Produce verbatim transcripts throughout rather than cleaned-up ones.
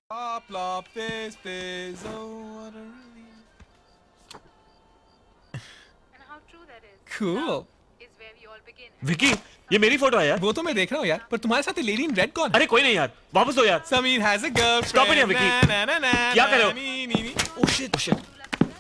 Plop, plop, fizz, fizz, oh, what a relief. And how true that is. Cool. Is where we all begin. Vicky, ये मेरी photo है यार। वो तो मैं देख रहा हूँ यार, पर तुम्हारे साथ लेडी इन रेड कौन? अरे कोई नहीं यार, वापस दो यार। Sameer has a girlfriend. Stop it यार विकी। ना, ना, ना, क्या ना, कर रहे हो? नी, नी, नी। Oh shit, oh shit।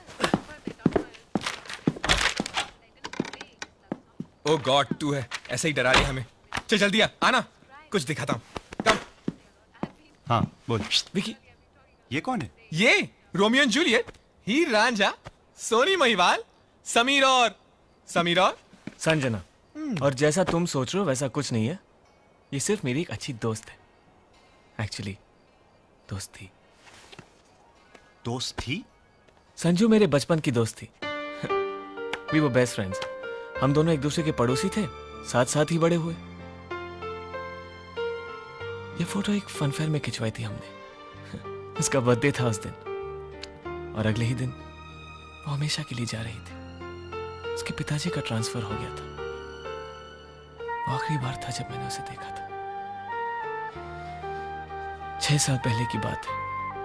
Oh God, तू है, ऐसे ही डरा रही हमें। चल जल्दी आ, आना, कुछ दिखाता हूँ। कम। हाँ, बोल। विकी, ये कौन है? ये Romeo and Juliet, Heer Ranjha, Soni Mahiwal, Sameer और समीर और संजना। और जैसा तुम सोच रहे हो वैसा कुछ नहीं है। ये सिर्फ मेरी एक अच्छी दोस्त है। एक्चुअली दोस्त थी। दोस्त थी? संजू मेरे बचपन की दोस्त थी। We were best friends. हम दोनों एक दूसरे के पड़ोसी थे, साथ साथ ही बड़े हुए। ये फोटो एक फन फेयर में खिंचवाई थी हमने। उसका बर्थडे था उस दिन, और अगले ही दिन वो हमेशा के लिए जा रही थी। उसके पिताजी का ट्रांसफर हो गया था। वो आखिरी बार था जब मैंने उसे देखा था। छह साल पहले की बात है।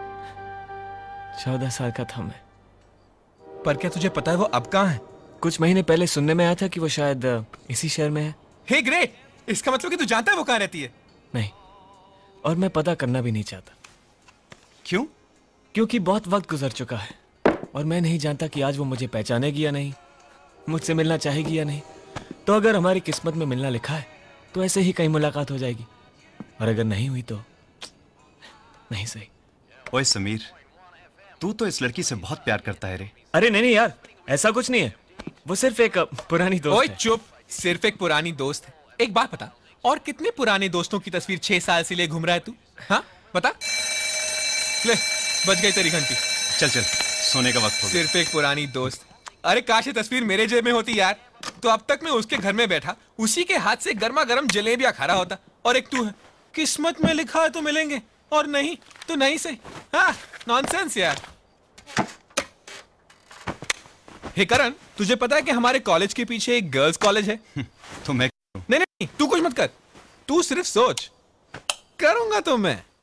चौदह साल का था मैं। पर क्या तुझे पता है वो अब कहाँ है? कुछ महीने पहले सुनने में आया था कि वो शायद इसी शहर में है। हे ग्रेट, इसका मतलब कि तू जानता है वो कहाँ रहती है? नहीं, और मैं पता करना भी नहीं चाहता। क्यों? क्योंकि बहुत वक्त गुजर चुका है और मैं नहीं जानता कि आज वो मुझे पहचानेगी या नहीं, मुझसे मिलना चाहेगी या नहीं। तो अगर हमारी किस्मत में मिलना लिखा है तो ऐसे ही कहीं मुलाकात हो जाएगी, और अगर नहीं हुई तो नहीं सही। ओए समीर, तू तो इस लड़की से बहुत प्यार करता है रे। अरे नहीं नहीं यार, ऐसा कुछ नहीं है। वो सिर्फ एक पुरानी दोस्त ओए है। चुप, सिर्फ एक पुरानी दोस्त है। एक बात बता, और कितने पुराने दोस्तों की तस्वीर छह साल से लिए घूम रहा है तू? हाँ बता। ले, बज गई तेरी घंटी। चल चल, सोने का वक्त हो गया। सिर्फ एक पुरानी दोस्त। अरे काश ये तस्वीर मेरे जेब में होती यार, तो अब तक मैं उसके घर में बैठा उसी के हाथ से गर्मा गर्म जलेबियां खा रहा होता। और एक तू है, किस्मत में लिखा है तो मिलेंगे, और नहीं तो नहीं से। हाँ, नॉनसेंस यार। हे करण, तुझे पता है कि हमारे कॉलेज के पीछे एक गर्ल्स कॉलेज है? तो मैं नहीं नहीं, तू कुछ मत कर, तू सिर्फ सोच। करूंगा तो मैं।